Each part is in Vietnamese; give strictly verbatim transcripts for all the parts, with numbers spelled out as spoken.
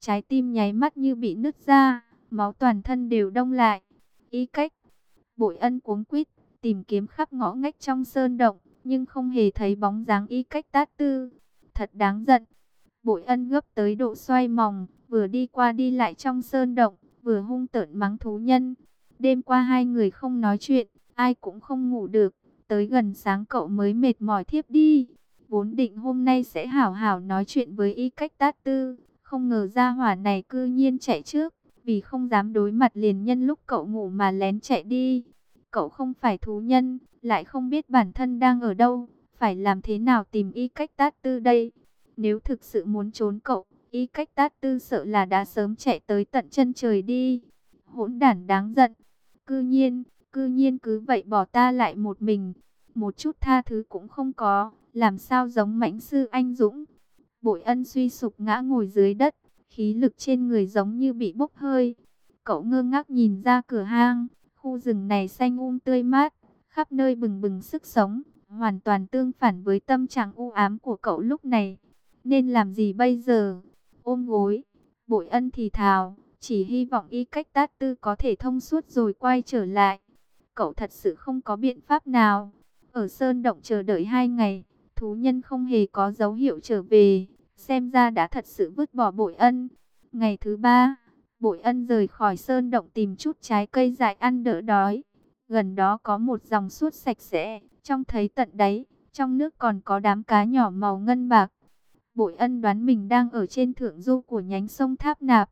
trái tim nháy mắt như bị nứt ra, máu toàn thân đều đông lại. Y cách, Bội Ân cuống quýt tìm kiếm khắp ngõ ngách trong sơn động, nhưng không hề thấy bóng dáng Y cách Tát Tư. Thật đáng giận. Bội Ân gấp tới độ xoay mòng, vừa đi qua đi lại trong sơn động, vừa hung tợn mắng thú nhân. Đêm qua hai người không nói chuyện, ai cũng không ngủ được, tới gần sáng cậu mới mệt mỏi thiếp đi. Vốn định hôm nay sẽ hảo hảo nói chuyện với Y cách Tát Tư, không ngờ gia hỏa này cư nhiên chạy trước, vì không dám đối mặt liền nhân lúc cậu ngủ mà lén chạy đi. Cậu không phải thú nhân, lại không biết bản thân đang ở đâu, phải làm thế nào tìm Y cách Tát Tư đây? Nếu thực sự muốn trốn cậu, Y cách Tát Tư sợ là đã sớm chạy tới tận chân trời đi. Hỗn đản đáng giận. Cư nhiên, cư nhiên cứ vậy bỏ ta lại một mình. Một chút tha thứ cũng không có, làm sao giống mãnh sư anh dũng. Bội Ân suy sụp ngã ngồi dưới đất, khí lực trên người giống như bị bốc hơi. Cậu ngơ ngác nhìn ra cửa hang, khu rừng này xanh um tươi mát, khắp nơi bừng bừng sức sống, hoàn toàn tương phản với tâm trạng u ám của cậu lúc này. Nên làm gì bây giờ? Ôm gối, Bội Ân thì thào, chỉ hy vọng Y cách Tát Tư có thể thông suốt rồi quay trở lại. Cậu thật sự không có biện pháp nào. Ở sơn động chờ đợi hai ngày, thú nhân không hề có dấu hiệu trở về, xem ra đã thật sự vứt bỏ Bội Ân. Ngày thứ ba, Bội Ân rời khỏi sơn động tìm chút trái cây dại ăn đỡ đói. Gần đó có một dòng suốt sạch sẽ, trông thấy tận đáy, trong nước còn có đám cá nhỏ màu ngân bạc. Bội Ân đoán mình đang ở trên thượng du của nhánh sông Tháp Nạp.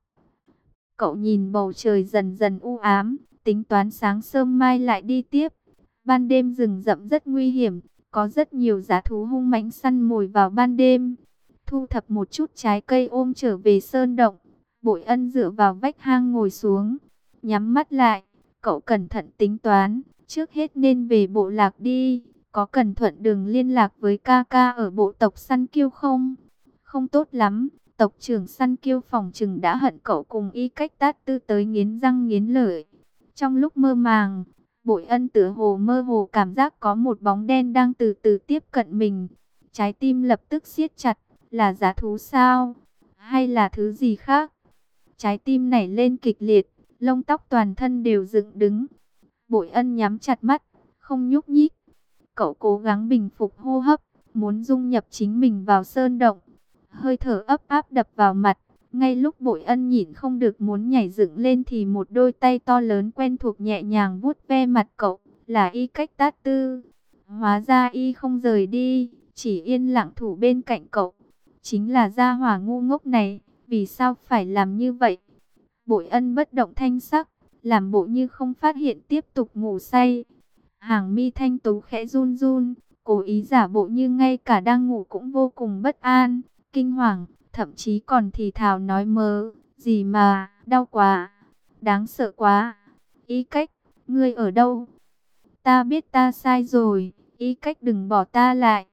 Cậu nhìn bầu trời dần dần u ám, tính toán sáng sớm mai lại đi tiếp. Ban đêm rừng rậm rất nguy hiểm, có rất nhiều dã thú hung mãnh săn mồi vào ban đêm. Thu thập một chút trái cây ôm trở về sơn động, Bội Ân dựa vào vách hang ngồi xuống, nhắm mắt lại. Cậu cẩn thận tính toán, trước hết nên về bộ lạc đi. Có cần thuận đường liên lạc với ca ca ở bộ tộc săn kiêu không? Không tốt lắm, tộc trưởng săn kiêu phòng chừng đã hận cậu cùng Y cách Tát Tư tới nghiến răng nghiến lợi. Trong lúc mơ màng, Bội Ân tựa hồ mơ hồ cảm giác có một bóng đen đang từ từ tiếp cận mình. Trái tim lập tức siết chặt, là dã thú sao? Hay là thứ gì khác? Trái tim nảy lên kịch liệt, lông tóc toàn thân đều dựng đứng. Bội Ân nhắm chặt mắt, không nhúc nhích. Cậu cố gắng bình phục hô hấp, muốn dung nhập chính mình vào sơn động. Hơi thở ấp áp đập vào mặt. Ngay lúc Bội Ân nhịn không được muốn nhảy dựng lên thì một đôi tay to lớn quen thuộc nhẹ nhàng vuốt ve mặt cậu, là Y cách Tát Tư. Hóa ra Y không rời đi, chỉ yên lặng thủ bên cạnh cậu. Chính là gia hỏa ngu ngốc này, vì sao phải làm như vậy? Bội Ân bất động thanh sắc, làm bộ như không phát hiện, tiếp tục ngủ say. Hàng mi thanh tú khẽ run run, cố ý giả bộ như ngay cả đang ngủ cũng vô cùng bất an, kinh hoàng, thậm chí còn thì thào nói mớ, gì mà, đau quá, đáng sợ quá. Y cách, ngươi ở đâu? Ta biết ta sai rồi, Y cách đừng bỏ ta lại.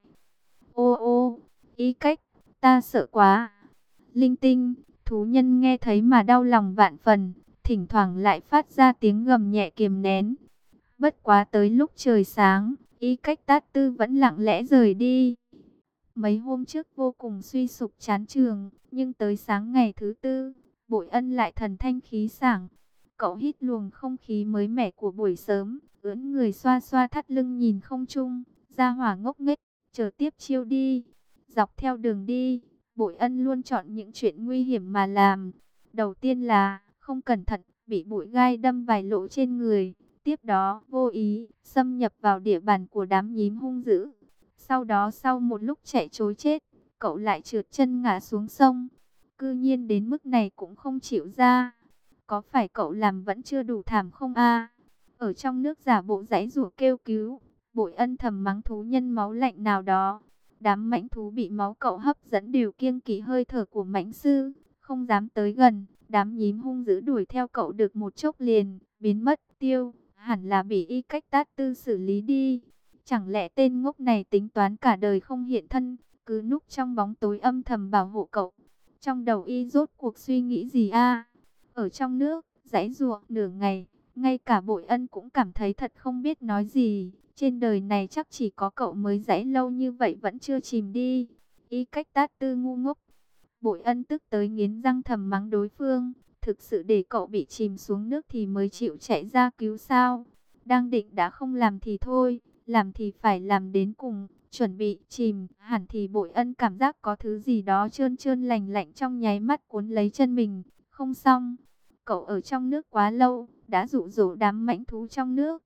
Ô ô, Y cách, ta sợ quá. Linh tinh, thú nhân nghe thấy mà đau lòng vạn phần, thỉnh thoảng lại phát ra tiếng gầm nhẹ kiềm nén. Bất quá tới lúc trời sáng, Y cách Tát Tư vẫn lặng lẽ rời đi. Mấy hôm trước vô cùng suy sụp chán trường, nhưng tới sáng ngày thứ tư, Bội Ân lại thần thanh khí sảng. Cậu hít luồng không khí mới mẻ của buổi sớm, ưỡn người xoa xoa thắt lưng nhìn không trung, ra hỏa ngốc nghếch, chờ tiếp chiêu đi. Dọc theo đường đi, Bội Ân luôn chọn những chuyện nguy hiểm mà làm. Đầu tiên là, không cẩn thận, bị bụi gai đâm vài lỗ trên người. Tiếp đó, vô ý, xâm nhập vào địa bàn của đám nhím hung dữ. Sau đó sau một lúc chạy trối chết, cậu lại trượt chân ngã xuống sông. Cư nhiên đến mức này cũng không chịu ra. Có phải cậu làm vẫn chưa đủ thảm không a? Ở trong nước giả bộ giãy giụa kêu cứu, Bội Ân thầm mắng thú nhân máu lạnh nào đó. Đám mãnh thú bị máu cậu hấp dẫn đều kiêng kỵ hơi thở của mãnh sư, không dám tới gần. Đám nhím hung dữ đuổi theo cậu được một chốc liền, biến mất tiêu, hẳn là bị Y cách Tát Tư xử lý đi. Chẳng lẽ tên ngốc này tính toán cả đời không hiện thân, cứ núp trong bóng tối âm thầm bảo hộ cậu? Trong đầu Y rốt cuộc suy nghĩ gì a? Ở trong nước, giãy giụa nửa ngày, ngay cả Bội Ân cũng cảm thấy thật không biết nói gì. Trên đời này chắc chỉ có cậu mới giãy lâu như vậy vẫn chưa chìm đi. Y cách Tát Tư ngu ngốc. Bội Ân tức tới nghiến răng thầm mắng đối phương, thực sự để cậu bị chìm xuống nước thì mới chịu chạy ra cứu sao? Đang định đã không làm thì thôi, làm thì phải làm đến cùng, chuẩn bị chìm, hẳn thì Bội Ân cảm giác có thứ gì đó trơn trơn lành lạnh trong nháy mắt cuốn lấy chân mình, không xong, cậu ở trong nước quá lâu, đã dụ dỗ đám mãnh thú trong nước.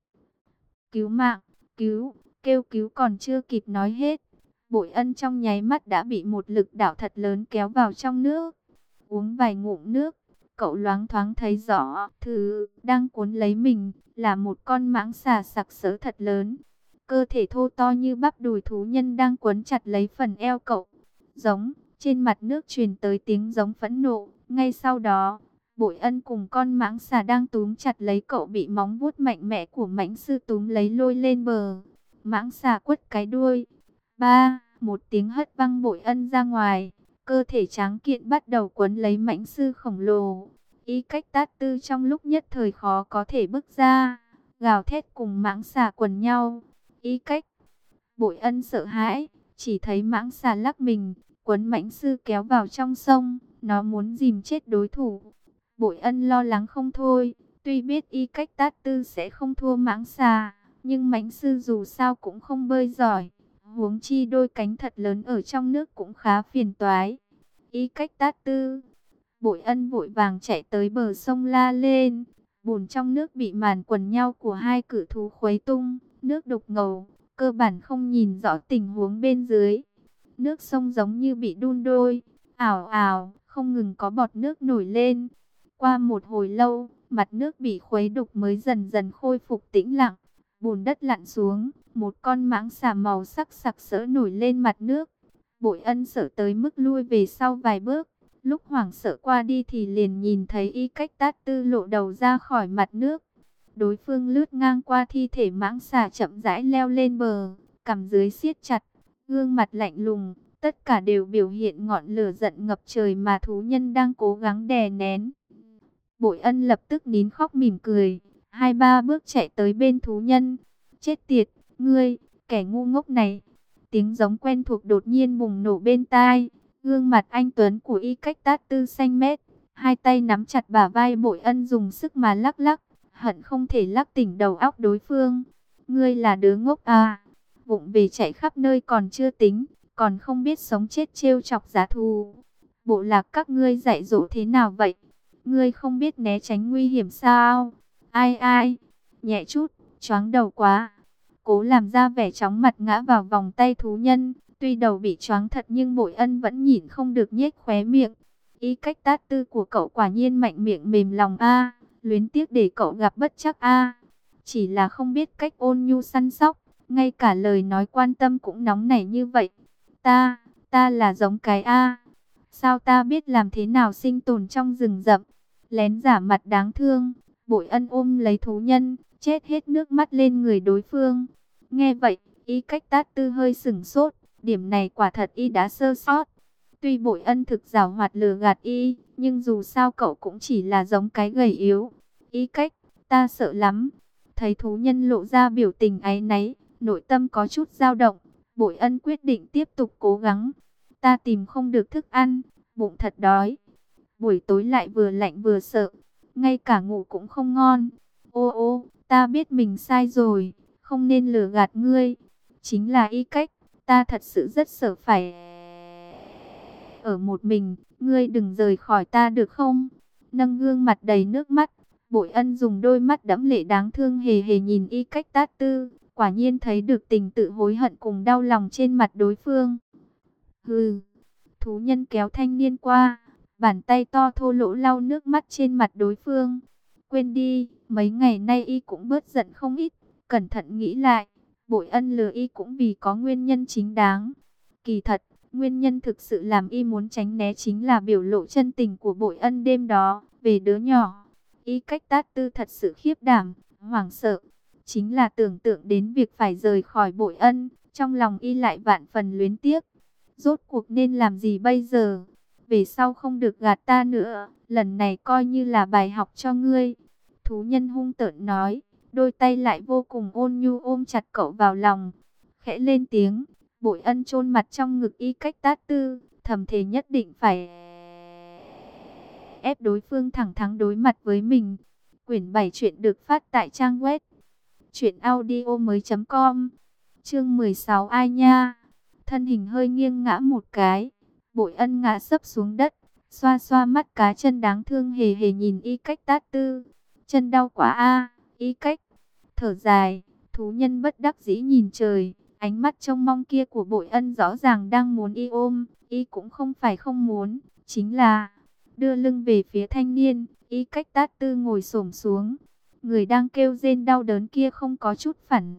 Cứu mạng, cứu, kêu cứu còn chưa kịp nói hết. Bội Ân trong nháy mắt đã bị một lực đảo thật lớn kéo vào trong nước. Uống vài ngụm nước, cậu loáng thoáng thấy rõ, thứ đang cuốn lấy mình là một con mãng xà sặc sỡ thật lớn. Cơ thể thô to như bắp đùi thú nhân đang quấn chặt lấy phần eo cậu. Giống, trên mặt nước truyền tới tiếng giống phẫn nộ. Ngay sau đó, Bội Ân cùng con mãng xà đang túm chặt lấy cậu bị móng vuốt mạnh mẽ của mãnh sư túm lấy lôi lên bờ. Mãng xà quất cái đuôi. Ba, một tiếng hất văng Bội Ân ra ngoài. Cơ thể tráng kiện bắt đầu quấn lấy mãnh sư khổng lồ. Y Cách Tát Tư trong lúc nhất thời khó có thể bước ra, gào thét cùng mãng xà quần nhau. Y Cách, Bội Ân sợ hãi, chỉ thấy mãng xà lắc mình, quấn mãnh sư kéo vào trong sông, nó muốn dìm chết đối thủ. Bội Ân lo lắng không thôi, tuy biết Y Cách Tát Tư sẽ không thua mãng xà, nhưng mãnh sư dù sao cũng không bơi giỏi, huống chi đôi cánh thật lớn ở trong nước cũng khá phiền toái. Y Cách Tát Tư, Bội Ân vội vàng chạy tới bờ sông la lên, bùn trong nước bị màn quần nhau của hai cự thú khuấy tung, nước đục ngầu, cơ bản không nhìn rõ tình huống bên dưới. Nước sông giống như bị đun đôi, ảo ảo, không ngừng có bọt nước nổi lên. Qua một hồi lâu, mặt nước bị khuấy đục mới dần dần khôi phục tĩnh lặng. Bùn đất lặn xuống, một con mãng xà màu sắc sặc sỡ nổi lên mặt nước. Bội Ân sợ tới mức lui về sau vài bước. Lúc hoảng sợ qua đi thì liền nhìn thấy Y Cách Tát Tư lộ đầu ra khỏi mặt nước. Đối phương lướt ngang qua thi thể mãng xà chậm rãi leo lên bờ, cằm dưới siết chặt, gương mặt lạnh lùng, tất cả đều biểu hiện ngọn lửa giận ngập trời mà thú nhân đang cố gắng đè nén. Bội Ân lập tức nín khóc mỉm cười, hai ba bước chạy tới bên thú nhân. Chết tiệt, ngươi, kẻ ngu ngốc này. Tiếng giống quen thuộc đột nhiên bùng nổ bên tai. Gương mặt anh tuấn của Y Cách Tát Tư xanh mét, hai tay nắm chặt bả vai Bội Ân dùng sức mà lắc lắc, hận không thể lắc tỉnh đầu óc đối phương. Ngươi là đứa ngốc à? Vụng về chạy khắp nơi còn chưa tính, còn không biết sống chết trêu chọc giá thù. Bộ lạc các ngươi dạy dỗ thế nào vậy? Ngươi không biết né tránh nguy hiểm sao? Ai ai? Nhẹ chút, choáng đầu quá. Cố làm ra vẻ chóng mặt ngã vào vòng tay thú nhân. Tuy đầu bị choáng thật nhưng Bội Ân vẫn nhịn không được nhếch khóe miệng. Y Cách Tát Tư của cậu quả nhiên mạnh miệng mềm lòng a, luyến tiếc để cậu gặp bất trắc a. Chỉ là không biết cách ôn nhu săn sóc, ngay cả lời nói quan tâm cũng nóng nảy như vậy. Ta, ta là giống cái a. Sao ta biết làm thế nào sinh tồn trong rừng rậm? Lén giả mặt đáng thương, Bội Ân ôm lấy thú nhân, chết hết nước mắt lên người đối phương. Nghe vậy, Y Cách Tát Tư hơi sửng sốt. Điểm này quả thật y đã sơ sót. Tuy Bội Ân thực giảo hoạt lừa gạt y, nhưng dù sao cậu cũng chỉ là giống cái gầy yếu. Y Cách, ta sợ lắm. Thấy thú nhân lộ ra biểu tình áy náy, nội tâm có chút dao động. Bội Ân quyết định tiếp tục cố gắng. Ta tìm không được thức ăn, bụng thật đói. Buổi tối lại vừa lạnh vừa sợ, ngay cả ngủ cũng không ngon. Ô ô, ta biết mình sai rồi, không nên lừa gạt ngươi. Chính là Y Cách. Ta thật sự rất sợ phải ở một mình, ngươi đừng rời khỏi ta được không? Nâng gương mặt đầy nước mắt, Bội Ân dùng đôi mắt đẫm lệ đáng thương hề hề nhìn Y Cách Tát Tư, quả nhiên thấy được tình tự hối hận cùng đau lòng trên mặt đối phương. Hừ, thú nhân kéo thanh niên qua, bàn tay to thô lỗ lau nước mắt trên mặt đối phương. Quên đi, mấy ngày nay y cũng bớt giận không ít, cẩn thận nghĩ lại. Bội Ân lừa y cũng vì có nguyên nhân chính đáng. Kỳ thật, nguyên nhân thực sự làm y muốn tránh né chính là biểu lộ chân tình của Bội Ân đêm đó. Về đứa nhỏ, Y Cách Tát Tư thật sự khiếp đảm, hoảng sợ. Chính là tưởng tượng đến việc phải rời khỏi Bội Ân, trong lòng y lại vạn phần luyến tiếc. Rốt cuộc nên làm gì bây giờ? Về sau không được gạt ta nữa, lần này coi như là bài học cho ngươi. Thú nhân hung tợn nói. Đôi tay lại vô cùng ôn nhu ôm chặt cậu vào lòng. Khẽ lên tiếng, Bội Ân chôn mặt trong ngực Y Cách Tát Tư, thầm thề nhất định phải ép đối phương thẳng thắn đối mặt với mình. Quyển bảy truyện được phát tại trang web truyện audio mới chấm com. Chương mười sáu ai nha. Thân hình hơi nghiêng ngã một cái, Bội Ân ngã sấp xuống đất, xoa xoa mắt cá chân đáng thương hề hề nhìn Y Cách Tát Tư. Chân đau quá a. Y Cách thở dài, thú nhân bất đắc dĩ nhìn trời, ánh mắt trông mong kia của Bội Ân rõ ràng đang muốn y ôm, y cũng không phải không muốn, chính là đưa lưng về phía thanh niên. Y Cách Tát Tư ngồi xổm xuống, người đang kêu rên đau đớn kia không có chút phản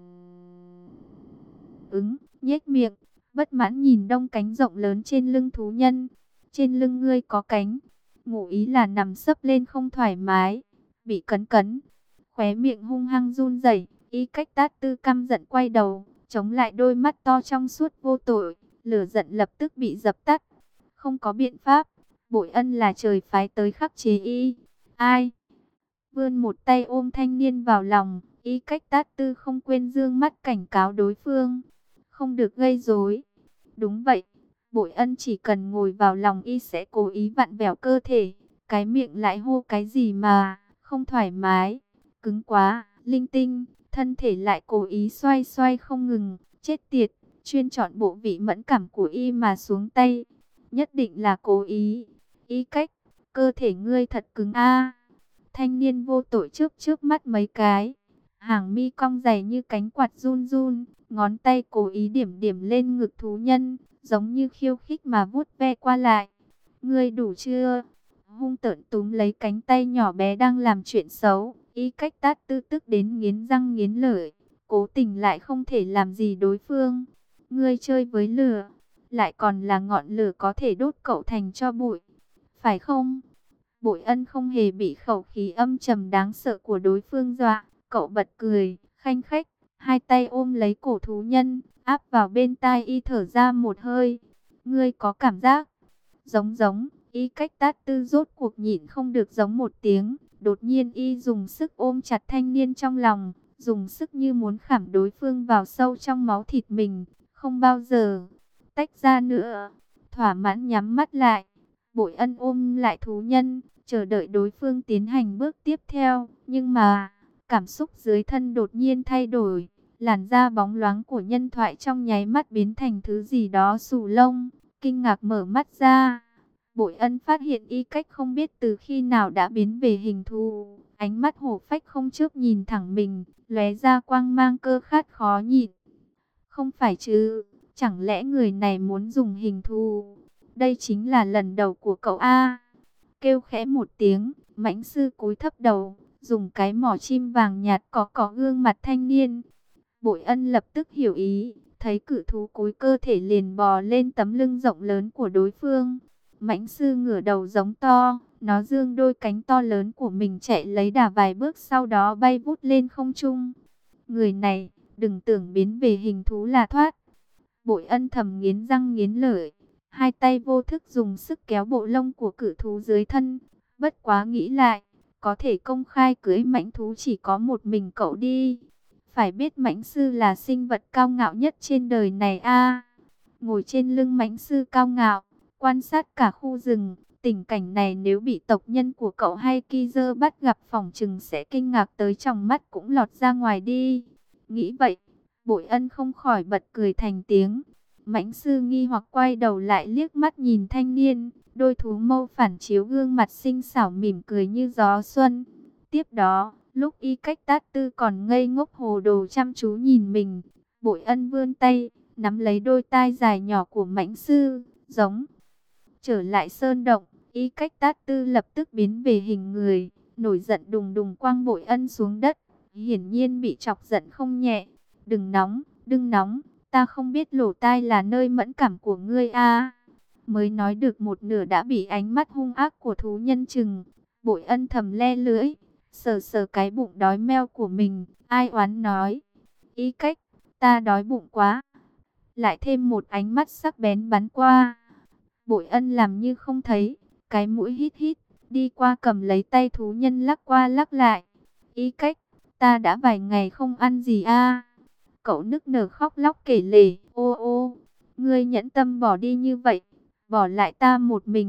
ứng, nhếch miệng, bất mãn nhìn đông cánh rộng lớn trên lưng thú nhân. Trên lưng ngươi có cánh, ngụ ý là nằm sấp lên không thoải mái, bị cấn cấn. Khóe miệng hung hăng run rẩy, Y Cách Tát Tư căm giận quay đầu, chống lại đôi mắt to trong suốt vô tội, lửa giận lập tức bị dập tắt. Không có biện pháp, Bội Ân là trời phái tới khắc chế y. Ai? Vươn một tay ôm thanh niên vào lòng, Y Cách Tát Tư không quên dương mắt cảnh cáo đối phương. Không được gây rối. Đúng vậy, Bội Ân chỉ cần ngồi vào lòng y sẽ cố ý vặn vẹo cơ thể, cái miệng lại hô cái gì mà không thoải mái, cứng quá, linh tinh, thân thể lại cố ý xoay xoay không ngừng, chết tiệt, chuyên chọn bộ vị mẫn cảm của y mà xuống tay, nhất định là cố ý. Y Cách, cơ thể ngươi thật cứng a. Thanh niên vô tội trước trước mắt mấy cái, hàng mi cong dày như cánh quạt run run, ngón tay cố ý điểm điểm lên ngực thú nhân, giống như khiêu khích mà vuốt ve qua lại. Ngươi đủ chưa? Hung tợn túm lấy cánh tay nhỏ bé đang làm chuyện xấu. Y Cách Tát Tư tức đến nghiến răng nghiến lợi, cố tình lại không thể làm gì đối phương. Ngươi chơi với lửa, lại còn là ngọn lửa có thể đốt cậu thành tro bụi, phải không? Bội Ân không hề bị khẩu khí âm trầm đáng sợ của đối phương dọa, cậu bật cười, khanh khách, hai tay ôm lấy cổ thú nhân, áp vào bên tai y thở ra một hơi. Ngươi có cảm giác? Giống giống, Y Cách Tát Tư rốt cuộc nhịn không được giống một tiếng, đột nhiên y dùng sức ôm chặt thanh niên trong lòng, dùng sức như muốn khảm đối phương vào sâu trong máu thịt mình, không bao giờ tách ra nữa. Thỏa mãn nhắm mắt lại, Bội Ân ôm lại thú nhân, chờ đợi đối phương tiến hành bước tiếp theo, nhưng mà cảm xúc dưới thân đột nhiên thay đổi, làn da bóng loáng của nhân thoại trong nháy mắt biến thành thứ gì đó xù lông, kinh ngạc mở mắt ra. Bội Ân phát hiện Y Cách không biết từ khi nào đã biến về hình thù, ánh mắt hổ phách không chớp nhìn thẳng mình, lóe ra quang mang cơ khát khó nhịn. Không phải chứ, chẳng lẽ người này muốn dùng hình thù? Đây chính là lần đầu của cậu a. Kêu khẽ một tiếng, mãnh sư cúi thấp đầu, dùng cái mỏ chim vàng nhạt có có gương mặt thanh niên. Bội Ân lập tức hiểu ý, thấy cự thú cúi cơ thể liền bò lên tấm lưng rộng lớn của đối phương. Mãnh sư ngửa đầu giống to, nó dương đôi cánh to lớn của mình chạy lấy đà vài bước, sau đó bay vút lên không trung. Người này, đừng tưởng biến về hình thú là thoát. Bội Ân thầm nghiến răng nghiến lợi, hai tay vô thức dùng sức kéo bộ lông của cự thú dưới thân. Bất quá nghĩ lại, có thể công khai cưới mãnh thú chỉ có một mình cậu đi. Phải biết mãnh sư là sinh vật cao ngạo nhất trên đời này a. Ngồi trên lưng mãnh sư cao ngạo, quan sát cả khu rừng, tình cảnh này nếu bị tộc nhân của cậu hay Kizer bắt gặp phỏng chừng sẽ kinh ngạc tới tròng mắt cũng lọt ra ngoài đi. Nghĩ vậy, Bội Ân không khỏi bật cười thành tiếng. Mãnh sư nghi hoặc quay đầu lại liếc mắt nhìn thanh niên, đôi thú mâu phản chiếu gương mặt xinh xảo mỉm cười như gió xuân. Tiếp đó, lúc Y Cách Tát Tư còn ngây ngốc hồ đồ chăm chú nhìn mình, Bội Ân vươn tay, nắm lấy đôi tai dài nhỏ của mãnh sư, giống. Trở lại sơn động, Y Cách Tát Tư lập tức biến về hình người, nổi giận đùng đùng quăng Bội Ân xuống đất, hiển nhiên bị chọc giận không nhẹ. Đừng nóng, đừng nóng, ta không biết lỗ tai là nơi mẫn cảm của ngươi a. Mới nói được một nửa đã bị ánh mắt hung ác của thú nhân chừng. Bội Ân thầm le lưỡi, sờ sờ cái bụng đói meo của mình, ai oán nói. Y Cách, ta đói bụng quá. Lại thêm một ánh mắt sắc bén bắn qua. Bội Ân làm như không thấy, cái mũi hít hít, đi qua cầm lấy tay thú nhân lắc qua lắc lại. Y Cách, ta đã vài ngày không ăn gì a. Cậu nức nở khóc lóc kể lể, ô ô, ngươi nhẫn tâm bỏ đi như vậy, bỏ lại ta một mình,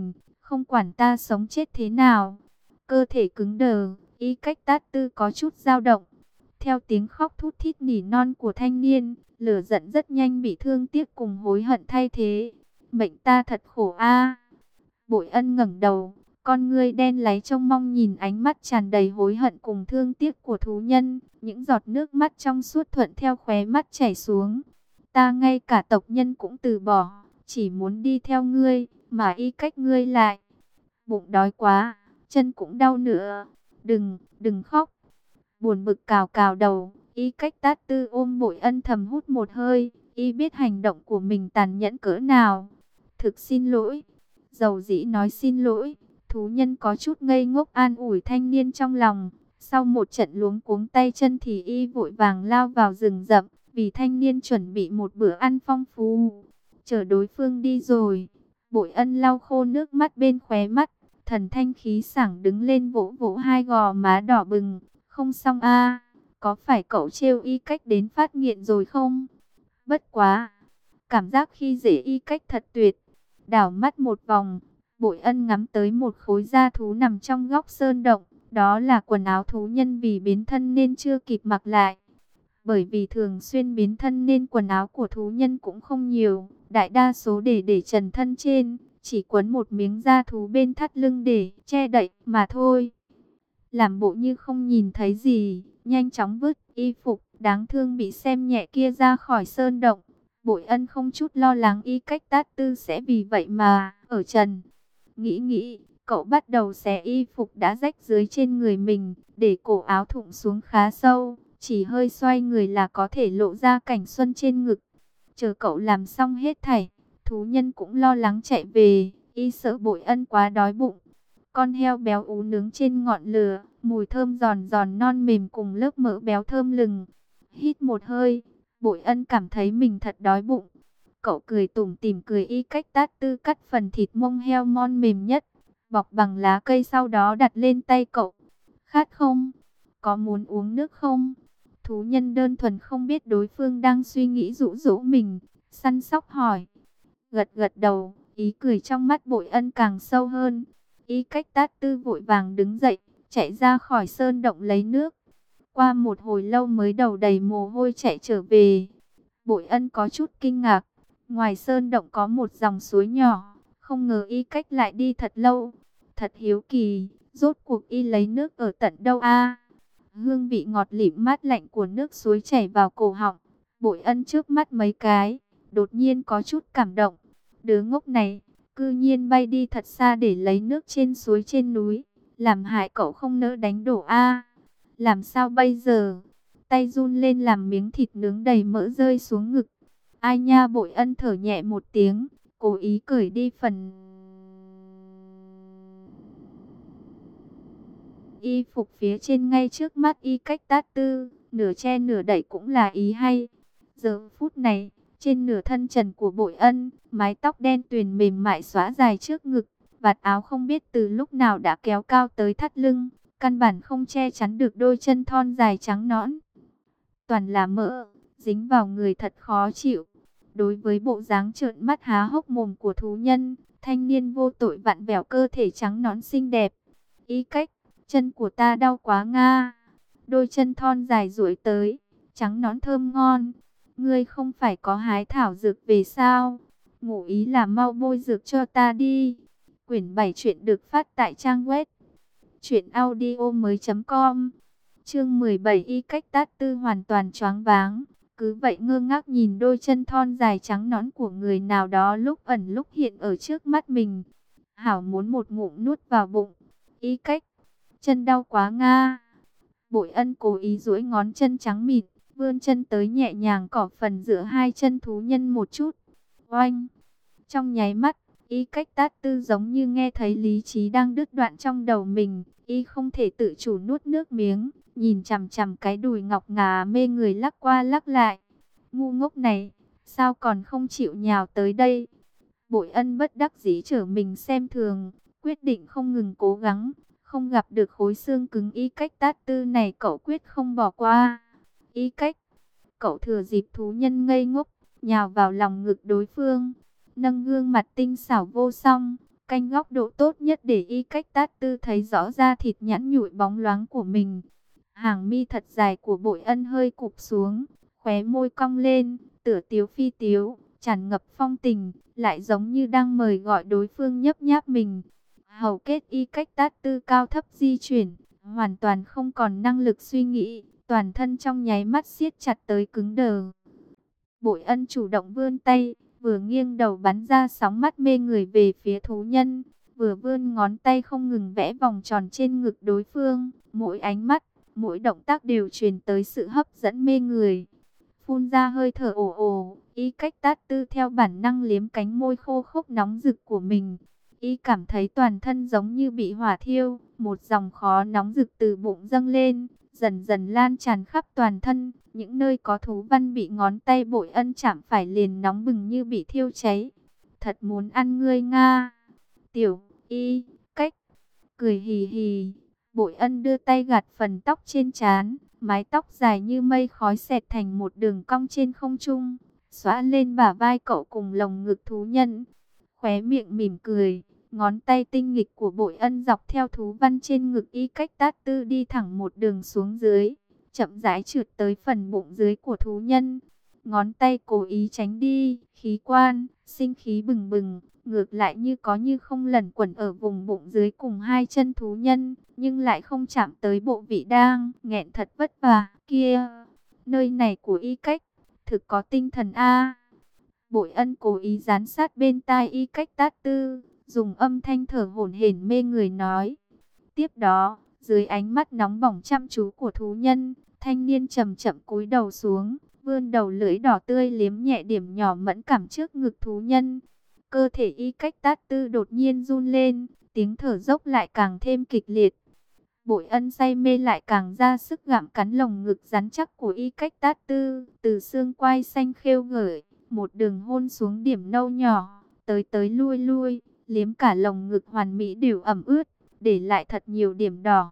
không quản ta sống chết thế nào. Cơ thể cứng đờ, Y Cách Tát Tư có chút dao động. Theo tiếng khóc thút thít nỉ non của thanh niên, lửa giận rất nhanh bị thương tiếc cùng hối hận thay thế. Mệnh ta thật khổ a. Bội Ân ngẩng đầu, con ngươi đen láy trông mong nhìn ánh mắt tràn đầy hối hận cùng thương tiếc của thú nhân, những giọt nước mắt trong suốt thuận theo khóe mắt chảy xuống. Ta ngay cả tộc nhân cũng từ bỏ, chỉ muốn đi theo ngươi, mà Y Cách ngươi lại. Bụng đói quá, chân cũng đau nữa. Đừng, đừng khóc. Buồn bực cào cào đầu, Y Cách Tát Tư ôm Bội Ân thầm hút một hơi, y biết hành động của mình tàn nhẫn cỡ nào. Thực xin lỗi. Dầu dĩ nói xin lỗi, thú nhân có chút ngây ngốc an ủi thanh niên trong lòng. Sau một trận luống cuống tay chân thì y vội vàng lao vào rừng rậm, vì thanh niên chuẩn bị một bữa ăn phong phú. Chờ đối phương đi rồi, Bội Ân lau khô nước mắt bên khóe mắt, thần thanh khí sảng đứng lên vỗ vỗ hai gò má đỏ bừng. Không xong a, có phải cậu trêu Y Cách đến phát nghiện rồi không? Bất quá, cảm giác khi dễ Y Cách thật tuyệt. Đảo mắt một vòng, Bội Ân ngắm tới một khối da thú nằm trong góc sơn động. Đó là quần áo thú nhân vì biến thân nên chưa kịp mặc lại. Bởi vì thường xuyên biến thân nên quần áo của thú nhân cũng không nhiều. Đại đa số để để trần thân trên, chỉ quấn một miếng da thú bên thắt lưng để che đậy mà thôi. Làm bộ như không nhìn thấy gì, nhanh chóng vứt y phục đáng thương bị xem nhẹ kia ra khỏi sơn động. Bội Ân không chút lo lắng Y Cách Tát Tư sẽ vì vậy mà ở trần. Nghĩ nghĩ, cậu bắt đầu xé y phục đã rách dưới trên người mình, để cổ áo thụng xuống khá sâu, chỉ hơi xoay người là có thể lộ ra cảnh xuân trên ngực. Chờ cậu làm xong hết thảy, thú nhân cũng lo lắng chạy về, y sợ Bội Ân quá đói bụng. Con heo béo ú nướng trên ngọn lửa, mùi thơm giòn giòn non mềm cùng lớp mỡ béo thơm lừng. Hít một hơi, Bội Ân cảm thấy mình thật đói bụng. Cậu cười tủm tỉm cười Y Cách Tát Tư cắt phần thịt mông heo non mềm nhất, bọc bằng lá cây sau đó đặt lên tay cậu. Khát không? Có muốn uống nước không? Thú nhân đơn thuần không biết đối phương đang suy nghĩ dụ dỗ mình, săn sóc hỏi. Gật gật đầu, ý cười trong mắt Bội Ân càng sâu hơn. Y Cách Tát Tư vội vàng đứng dậy, chạy ra khỏi sơn động lấy nước. Qua một hồi lâu mới đầu đầy mồ hôi chạy trở về. Bội Ân có chút kinh ngạc. Ngoài sơn động có một dòng suối nhỏ, không ngờ Y Cách lại đi thật lâu. Thật hiếu kỳ, rốt cuộc y lấy nước ở tận đâu a? Hương vị ngọt lịm mát lạnh của nước suối chảy vào cổ họng. Bội Ân trước mắt mấy cái, đột nhiên có chút cảm động. Đứa ngốc này, cư nhiên bay đi thật xa để lấy nước trên suối trên núi, làm hại cậu không nỡ đánh đổ a. Làm sao bây giờ? Tay run lên làm miếng thịt nướng đầy mỡ rơi xuống ngực. Ai nha, Bội Ân thở nhẹ một tiếng, cố ý cởi đi phần y phục phía trên ngay trước mắt Y Cách Tát Tư, nửa che nửa đậy cũng là ý hay. Giờ phút này, trên nửa thân trần của Bội Ân, mái tóc đen tuyền mềm mại xõa dài trước ngực, vạt áo không biết từ lúc nào đã kéo cao tới thắt lưng, căn bản không che chắn được đôi chân thon dài trắng nõn. Toàn là mỡ, dính vào người thật khó chịu. Đối với bộ dáng trợn mắt há hốc mồm của thú nhân, thanh niên vô tội vặn vẹo cơ thể trắng nõn xinh đẹp. Y Cách, chân của ta đau quá nga. Đôi chân thon dài duỗi tới, trắng nõn thơm ngon. Ngươi không phải có hái thảo dược về sao? Ngụ ý là mau bôi dược cho ta đi. Quyển bảy truyện được phát tại trang web truyện audio mới chấm com. Chương mười bảy Y Cách Tát Tư hoàn toàn choáng váng. Cứ vậy ngơ ngác nhìn đôi chân thon dài trắng nõn của người nào đó lúc ẩn lúc hiện ở trước mắt mình. Hảo muốn một ngụm nuốt vào bụng. Y Cách, chân đau quá nga. Bội Ân cố ý duỗi ngón chân trắng mịn, vươn chân tới nhẹ nhàng cỏ phần giữa hai chân thú nhân một chút. Oanh! Trong nháy mắt, Y Cách Tát Tư giống như nghe thấy lý trí đang đứt đoạn trong đầu mình. Y không thể tự chủ nuốt nước miếng, nhìn chằm chằm cái đùi ngọc ngà mê người lắc qua lắc lại. Ngu ngốc này, sao còn không chịu nhào tới đây? Bội Ân bất đắc dĩ trở mình xem thường, quyết định không ngừng cố gắng. Không gặp được khối xương cứng Y Cách Tát Tư này cậu quyết không bỏ qua. Y Cách, cậu thừa dịp thú nhân ngây ngốc, nhào vào lòng ngực đối phương, nâng gương mặt tinh xảo vô song, canh góc độ tốt nhất để Y Cách Tát Tư thấy rõ da thịt nhẵn nhụi bóng loáng của mình. Hàng mi thật dài của Bội Ân hơi cụp xuống, khóe môi cong lên, tựa tiếu phi tiếu, tràn ngập phong tình, lại giống như đang mời gọi đối phương nhấp nháp mình. Hầu kết Y Cách Tát Tư cao thấp di chuyển, hoàn toàn không còn năng lực suy nghĩ, toàn thân trong nháy mắt siết chặt tới cứng đờ. Bội Ân chủ động vươn tay, vừa nghiêng đầu bắn ra sóng mắt mê người về phía thú nhân, vừa vươn ngón tay không ngừng vẽ vòng tròn trên ngực đối phương, mỗi ánh mắt, mỗi động tác đều truyền tới sự hấp dẫn mê người. Phun ra hơi thở ồ ồ, Y Cách Tát Tư theo bản năng liếm cánh môi khô khốc nóng rực của mình. Y cảm thấy toàn thân giống như bị hỏa thiêu, một dòng khói nóng rực từ bụng dâng lên, dần dần lan tràn khắp toàn thân. Những nơi có thú văn bị ngón tay Bội Ân chạm phải liền nóng bừng như bị thiêu cháy. Thật muốn ăn ngươi Nga. Tiểu Y Cách cười hì hì. Bội Ân đưa tay gạt phần tóc trên trán, mái tóc dài như mây khói xẹt thành một đường cong trên không trung, xõa lên bả vai cậu cùng lồng ngực thú nhân. Khóe miệng mỉm cười, ngón tay tinh nghịch của Bội Ân dọc theo thú văn trên ngực Y Cách Tát Tư đi thẳng một đường xuống dưới, chậm rãi trượt tới phần bụng dưới của thú nhân. Ngón tay cố ý tránh đi, khí quan, sinh khí bừng bừng, ngược lại như có như không lẩn quẩn ở vùng bụng dưới cùng hai chân thú nhân, nhưng lại không chạm tới bộ vị đang nghẹn thật vất vả kia. Nơi này của Y Cách, thực có tinh thần a. Bội Ân cố ý dán sát bên tai Y Cách Tát Tư, dùng âm thanh thở hổn hển mê người nói. Tiếp đó, dưới ánh mắt nóng bỏng chăm chú của thú nhân, thanh niên chậm chậm cúi đầu xuống, vươn đầu lưỡi đỏ tươi liếm nhẹ điểm nhỏ mẫn cảm trước ngực thú nhân. Cơ thể Y Cách Tát Tư đột nhiên run lên, tiếng thở dốc lại càng thêm kịch liệt. Bội Ân say mê lại càng ra sức gặm cắn lồng ngực rắn chắc của Y Cách Tát Tư, từ xương quai xanh khêu gợi, một đường hôn xuống điểm nâu nhỏ, tới tới lui lui, liếm cả lồng ngực hoàn mỹ đều ẩm ướt, để lại thật nhiều điểm đỏ.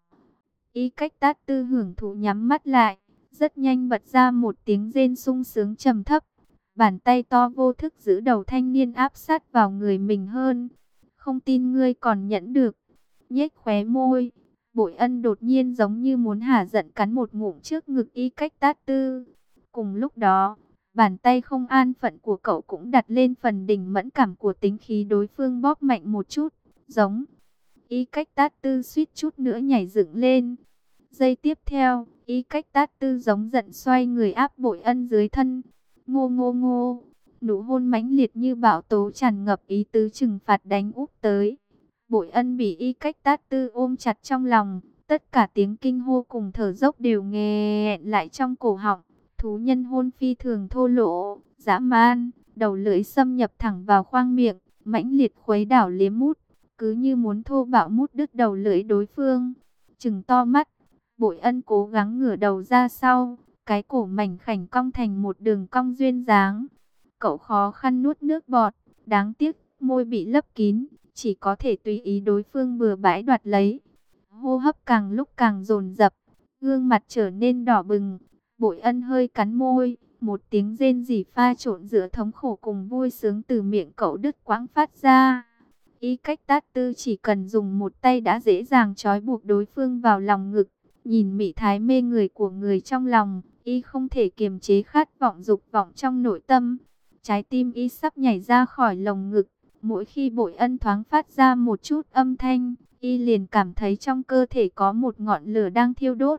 Y Cách Tát Tư hưởng thụ nhắm mắt lại, rất nhanh bật ra một tiếng rên sung sướng trầm thấp. Bàn tay to vô thức giữ đầu thanh niên áp sát vào người mình hơn. Không tin ngươi còn nhẫn được. Nhếch khóe môi, Bội Ân đột nhiên giống như muốn hả giận cắn một ngụm trước ngực Y Cách Tát Tư. Cùng lúc đó, bàn tay không an phận của cậu cũng đặt lên phần đỉnh mẫn cảm của tính khí đối phương, bóp mạnh một chút, giống. Y Cách Tát Tư suýt chút nữa nhảy dựng lên. Giây tiếp theo, Y Cách Tát Tư giống giận xoay người áp Bội Ân dưới thân. Ngô ngô ngô, nụ hôn mãnh liệt như bão tố tràn ngập ý tứ trừng phạt đánh úp tới. Bội Ân bị Y Cách Tát Tư ôm chặt trong lòng, tất cả tiếng kinh hô cùng thở dốc đều nghẹn lại trong cổ họng. Thú nhân hôn phi thường thô lỗ, dã man, đầu lưỡi xâm nhập thẳng vào khoang miệng, mãnh liệt khuấy đảo liếm mút, cứ như muốn thô bạo mút đứt đầu lưỡi đối phương. Trừng to mắt, Bội Ân cố gắng ngửa đầu ra sau, cái cổ mảnh khảnh cong thành một đường cong duyên dáng. Cậu khó khăn nuốt nước bọt, đáng tiếc môi bị lấp kín, chỉ có thể tùy ý đối phương bừa bãi đoạt lấy. Hô hấp càng lúc càng dồn dập, gương mặt trở nên đỏ bừng. Bội Ân hơi cắn môi, một tiếng rên rỉ pha trộn giữa thống khổ cùng vui sướng từ miệng cậu đứt quãng phát ra. Y Cách Tát Tư chỉ cần dùng một tay đã dễ dàng trói buộc đối phương vào lòng ngực. Nhìn mị thái mê người của người trong lòng, Y không thể kiềm chế khát vọng dục vọng trong nội tâm. Trái tim Y sắp nhảy ra khỏi lồng ngực. Mỗi khi Bội Ân thoáng phát ra một chút âm thanh, Y liền cảm thấy trong cơ thể có một ngọn lửa đang thiêu đốt.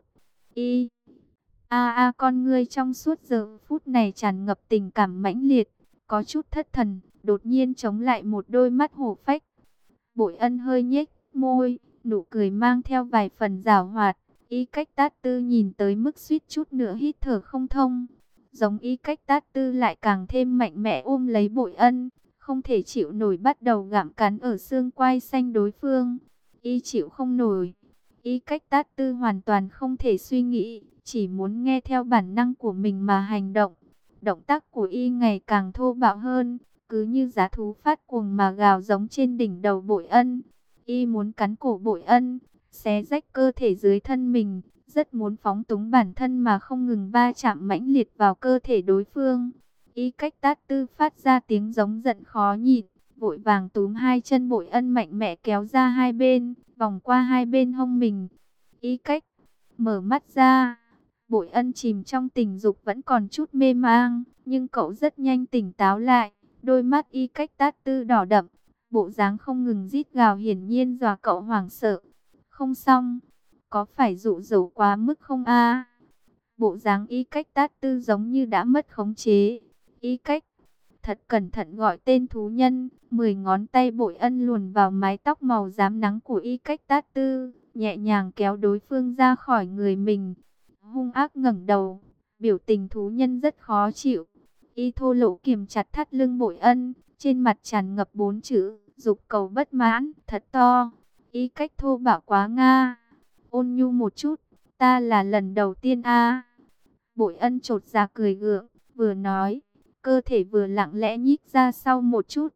Y a a con ngươi trong suốt giờ phút này tràn ngập tình cảm mãnh liệt, có chút thất thần, đột nhiên chống lại một đôi mắt hổ phách. Bội Ân hơi nhếch môi, nụ cười mang theo vài phần giảo hoạt. Y Cách Tát Tư nhìn tới mức suýt chút nữa hít thở không thông. Giống Y Cách Tát Tư lại càng thêm mạnh mẽ ôm lấy Bội Ân, không thể chịu nổi bắt đầu gặm cắn ở xương quai xanh đối phương. Y chịu không nổi. Y Cách Tát Tư hoàn toàn không thể suy nghĩ, chỉ muốn nghe theo bản năng của mình mà hành động. Động tác của Y ngày càng thô bạo hơn, cứ như dã thú phát cuồng mà gào giống trên đỉnh đầu Bội Ân. Y muốn cắn cổ Bội Ân, xé rách cơ thể dưới thân mình, rất muốn phóng túng bản thân mà không ngừng va chạm mãnh liệt vào cơ thể đối phương. Y Cách Tát Tư phát ra tiếng giống giận khó nhịn, vội vàng túm hai chân Bội Ân mạnh mẽ kéo ra hai bên, vòng qua hai bên hông mình. Y Cách mở mắt ra. Bội Ân chìm trong tình dục vẫn còn chút mê mang, nhưng cậu rất nhanh tỉnh táo lại. Đôi mắt Y Cách tát tư đỏ đậm, bộ dáng không ngừng rít gào hiển nhiên dọa cậu hoảng sợ. Không xong, có phải dụ dỗ quá mức không a? Bộ dáng Y Cách tát tư giống như đã mất khống chế. Y Cách thật cẩn thận gọi tên thú nhân, mười ngón tay Bội Ân luồn vào mái tóc màu rám nắng của Y Cách tát tư, nhẹ nhàng kéo đối phương ra khỏi người mình. Hung ác ngẩng đầu, biểu tình thú nhân rất khó chịu. Y thô lỗ kiềm chặt thắt lưng Bội Ân, trên mặt tràn ngập bốn chữ, dục cầu bất mãn, thật to. Y Cách thô bạo quá nga. Ôn nhu một chút, ta là lần đầu tiên a. Bội Ân chột dạ cười gượng, vừa nói, cơ thể vừa lặng lẽ nhích ra sau một chút.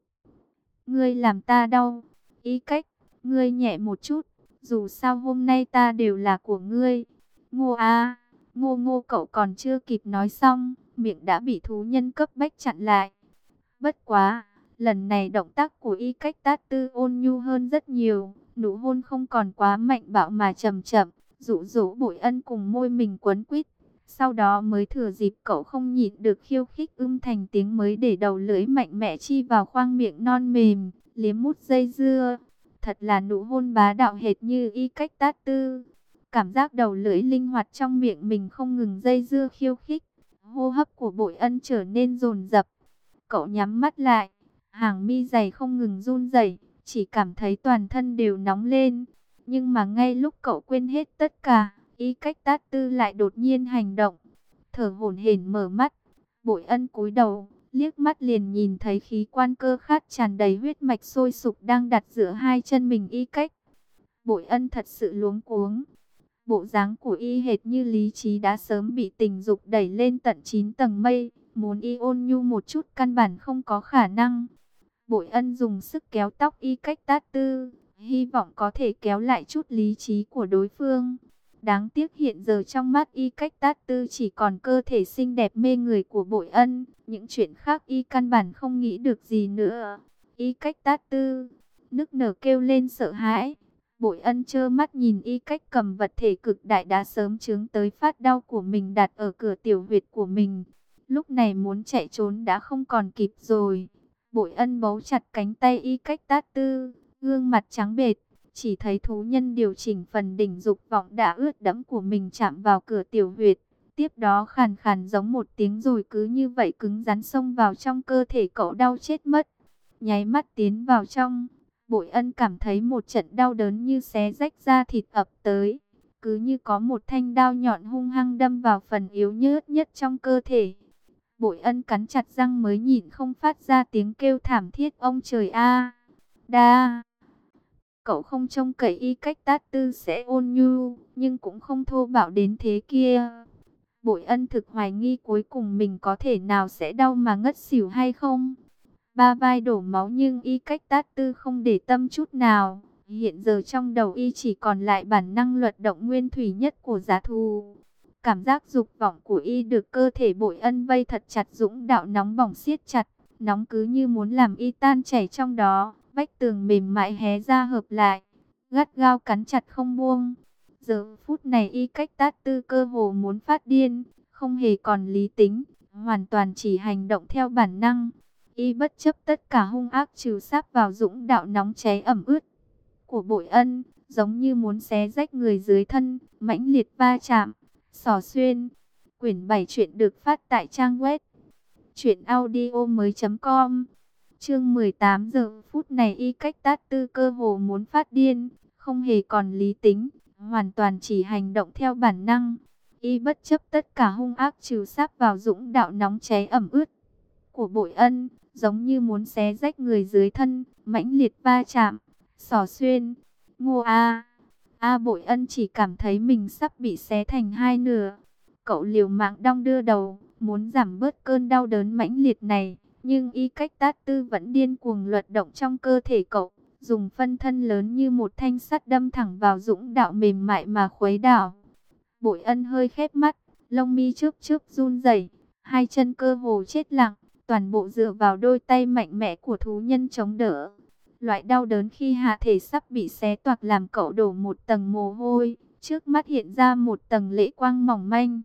Ngươi làm ta đau. Y Cách, ngươi nhẹ một chút, dù sao hôm nay ta đều là của ngươi. Ngô a, ngô ngô cậu còn chưa kịp nói xong, miệng đã bị thú nhân cấp bách chặn lại. Bất quá, lần này động tác của Y Cách tát tư ôn nhu hơn rất nhiều, nụ hôn không còn quá mạnh bạo mà chậm chậm, dụ dỗ Bội Ân cùng môi mình quấn quýt. Sau đó mới thừa dịp cậu không nhịn được khiêu khích ưm thành tiếng mới để đầu lưỡi mạnh mẽ chi vào khoang miệng non mềm, liếm mút dây dưa. Thật là nụ hôn bá đạo hệt như Y Cách tát tư. Cảm giác đầu lưỡi linh hoạt trong miệng mình không ngừng dây dưa khiêu khích. Hô hấp của Bội Ân trở nên dồn dập. Cậu nhắm mắt lại, hàng mi dày không ngừng run rẩy, chỉ cảm thấy toàn thân đều nóng lên. Nhưng mà ngay lúc cậu quên hết tất cả, Y Cách tát tư lại đột nhiên hành động. Thở hổn hển mở mắt, Bội Ân cúi đầu, liếc mắt liền nhìn thấy khí quan cơ khát tràn đầy huyết mạch sôi sục đang đặt giữa hai chân mình Y Cách. Bội Ân thật sự luống cuống. Bộ dáng của Y hệt như lý trí đã sớm bị tình dục đẩy lên tận chín tầng mây, muốn Y ôn nhu một chút căn bản không có khả năng. Bội Ân dùng sức kéo tóc Y Cách tát tư, hy vọng có thể kéo lại chút lý trí của đối phương. Đáng tiếc hiện giờ trong mắt Y Cách tát tư chỉ còn cơ thể xinh đẹp mê người của Bội Ân, những chuyện khác Y căn bản không nghĩ được gì nữa. Y Cách tát tư nức nở kêu lên sợ hãi. Bội Ân trơ mắt nhìn Y Cách cầm vật thể cực đại đã sớm chướng tới phát đau của mình đặt ở cửa tiểu huyệt của mình. Lúc này muốn chạy trốn đã không còn kịp rồi. Bội Ân bấu chặt cánh tay Y Cách tát tư, gương mặt trắng bệch, chỉ thấy thú nhân điều chỉnh phần đỉnh dục vọng đã ướt đẫm của mình chạm vào cửa tiểu huyệt. Tiếp đó khàn khàn giống một tiếng rồi cứ như vậy cứng rắn xông vào trong cơ thể cậu đau chết mất. Nháy mắt tiến vào trong, Bội Ân cảm thấy một trận đau đớn như xé rách da thịt ập tới. Cứ như có một thanh đao nhọn hung hăng đâm vào phần yếu nhớt nhất trong cơ thể. Bội Ân cắn chặt răng mới nhịn không phát ra tiếng kêu thảm thiết ông trời a. Đa. Cậu không trông cậy Y Cách tát tư sẽ ôn nhu, nhưng cũng không thô bạo đến thế kia. Bội Ân thực hoài nghi cuối cùng mình có thể nào sẽ đau mà ngất xỉu hay không. Ba vai đổ máu nhưng Y Cách tát tư không để tâm chút nào. Hiện giờ trong đầu Y chỉ còn lại bản năng luật động nguyên thủy nhất của giá thú. Cảm giác dục vọng của Y được cơ thể Bội Ân vây thật chặt dũng đạo nóng bỏng siết chặt. Nóng cứ như muốn làm Y tan chảy trong đó. Vách tường mềm mại hé ra hợp lại, gắt gao cắn chặt không buông. Giờ phút này Y Cách tát tư cơ hồ muốn phát điên, không hề còn lý tính, hoàn toàn chỉ hành động theo bản năng. Y bất chấp tất cả hung ác trừ sáp vào dũng đạo nóng cháy ẩm ướt của Bội Ân, giống như muốn xé rách người dưới thân, mãnh liệt va chạm, xỏ xuyên. Quyển bảy truyện được phát tại trang web truyện audio mới chấm com. Chương mười tám giờ phút này Y Cách tát tư cơ hồ muốn phát điên, không hề còn lý tính, hoàn toàn chỉ hành động theo bản năng. Y bất chấp tất cả hung ác trừ sáp vào dũng đạo nóng cháy ẩm ướt của Bội Ân, giống như muốn xé rách người dưới thân, mãnh liệt va chạm, xỏ xuyên. Ngô a, a Bội Ân chỉ cảm thấy mình sắp bị xé thành hai nửa. Cậu liều mạng đong đưa đầu, muốn giảm bớt cơn đau đớn mãnh liệt này. Nhưng Y Cách tát tư vẫn điên cuồng luật động trong cơ thể cậu, dùng phân thân lớn như một thanh sắt đâm thẳng vào dũng đạo mềm mại mà khuấy đảo. Bội Ân hơi khép mắt, lông mi chớp chớp run rẩy, hai chân cơ hồ chết lặng, toàn bộ dựa vào đôi tay mạnh mẽ của thú nhân chống đỡ. Loại đau đớn khi hạ thể sắp bị xé toạc làm cậu đổ một tầng mồ hôi, trước mắt hiện ra một tầng lệ quang mỏng manh.